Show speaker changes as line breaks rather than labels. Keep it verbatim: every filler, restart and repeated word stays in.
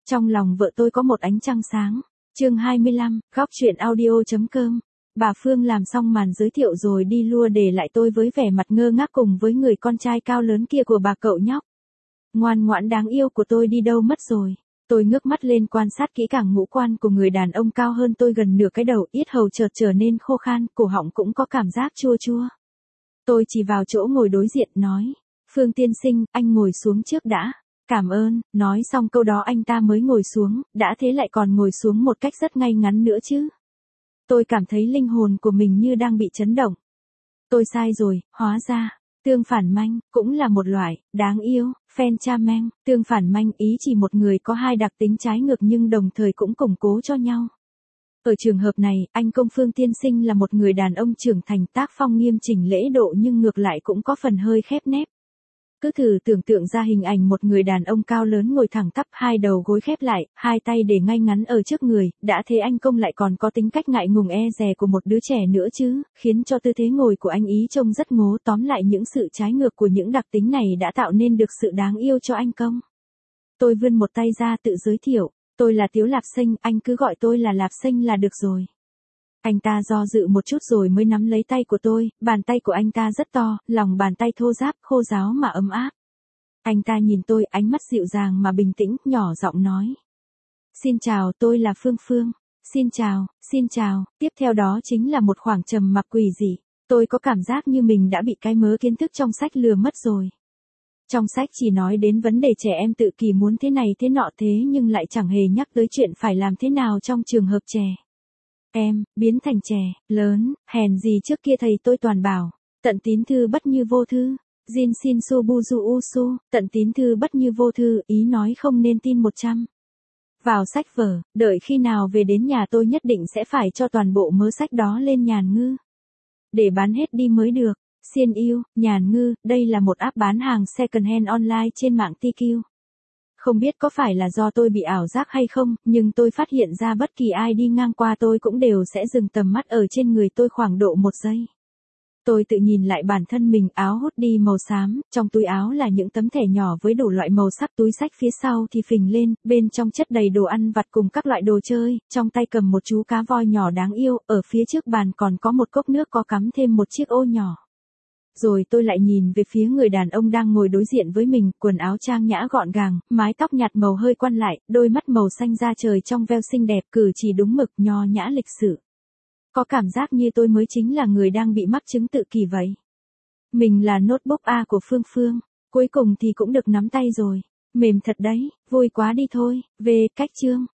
Trong lòng vợ tôi có một ánh trăng sáng. Chương hai mươi lăm, góc truyện audio.com. Bà Phương làm xong màn giới thiệu rồi đi lua để lại tôi với vẻ mặt ngơ ngác cùng với người con trai cao lớn kia của bà cậu nhóc. Ngoan ngoãn đáng yêu của tôi đi đâu mất rồi. Tôi ngước mắt lên quan sát kỹ càng ngũ quan của người đàn ông cao hơn tôi gần nửa cái đầu, yết hầu chợt trở nên khô khan, cổ họng cũng có cảm giác chua chua. Tôi chỉ vào chỗ ngồi đối diện nói, Phương tiên sinh, anh ngồi xuống trước đã. Cảm ơn, nói xong câu đó anh ta mới ngồi xuống, đã thế lại còn ngồi xuống một cách rất ngay ngắn nữa chứ. Tôi cảm thấy linh hồn của mình như đang bị chấn động. Tôi sai rồi, hóa ra, tương phản manh, cũng là một loại, đáng yêu, phen cha men, tương phản manh ý chỉ một người có hai đặc tính trái ngược nhưng đồng thời cũng củng cố cho nhau. Ở trường hợp này, anh công Phương tiên sinh là một người đàn ông trưởng thành tác phong nghiêm chỉnh lễ độ nhưng ngược lại cũng có phần hơi khép nép. Cứ thử tưởng tượng ra hình ảnh một người đàn ông cao lớn ngồi thẳng tắp, hai đầu gối khép lại, hai tay để ngay ngắn ở trước người, đã thế anh công lại còn có tính cách ngại ngùng e dè của một đứa trẻ nữa chứ, khiến cho tư thế ngồi của anh ý trông rất ngố. Tóm lại những sự trái ngược của những đặc tính này đã tạo nên được sự đáng yêu cho anh công. Tôi vươn một tay ra tự giới thiệu, tôi là Tiếu Lạp Xanh, anh cứ gọi tôi là Lạp Xanh là được rồi. Anh ta do dự một chút rồi mới nắm lấy tay của tôi, bàn tay của anh ta rất to, lòng bàn tay thô ráp, khô ráo mà ấm áp. Anh ta nhìn tôi, ánh mắt dịu dàng mà bình tĩnh, nhỏ giọng nói. Xin chào, tôi là Phương Phương. Xin chào, xin chào, tiếp theo đó chính là một khoảng trầm mặc quỷ dị. Tôi có cảm giác như mình đã bị cái mớ kiến thức trong sách lừa mất rồi. Trong sách chỉ nói đến vấn đề trẻ em tự kỷ muốn thế này thế nọ thế nhưng lại chẳng hề nhắc tới chuyện phải làm thế nào trong trường hợp trẻ em, biến thành trẻ, lớn, hèn gì trước kia thầy tôi toàn bảo, tận tín thư bất như vô thư, Jin Shin Su Bu Du U Su, tận tín thư bất như vô thư, ý nói không nên tin một trăm. Vào sách vở, đợi khi nào về đến nhà tôi nhất định sẽ phải cho toàn bộ mớ sách đó lên Nhàn Ngư. Để bán hết đi mới được, Xiên yêu, Nhàn Ngư, đây là một app bán hàng second hand online trên mạng tê quy. Không biết có phải là do tôi bị ảo giác hay không, nhưng tôi phát hiện ra bất kỳ ai đi ngang qua tôi cũng đều sẽ dừng tầm mắt ở trên người tôi khoảng độ một giây. Tôi tự nhìn lại bản thân mình, áo hoodie màu xám, trong túi áo là những tấm thẻ nhỏ với đủ loại màu sắc, túi xách phía sau thì phình lên, bên trong chất đầy đồ ăn vặt cùng các loại đồ chơi, trong tay cầm một chú cá voi nhỏ đáng yêu, ở phía trước bàn còn có một cốc nước có cắm thêm một chiếc ô nhỏ. Rồi tôi lại nhìn về phía người đàn ông đang ngồi đối diện với mình, quần áo trang nhã gọn gàng, mái tóc nhạt màu hơi quăn lại, đôi mắt màu xanh da trời trong veo xinh đẹp, cử chỉ đúng mực, nho nhã lịch sự. Có cảm giác như tôi mới chính là người đang bị mắc chứng tự kỷ vậy. Mình là notebook A của Phương Phương, cuối cùng thì cũng được nắm tay rồi. Mềm thật đấy, vui quá đi thôi. Về cách chương.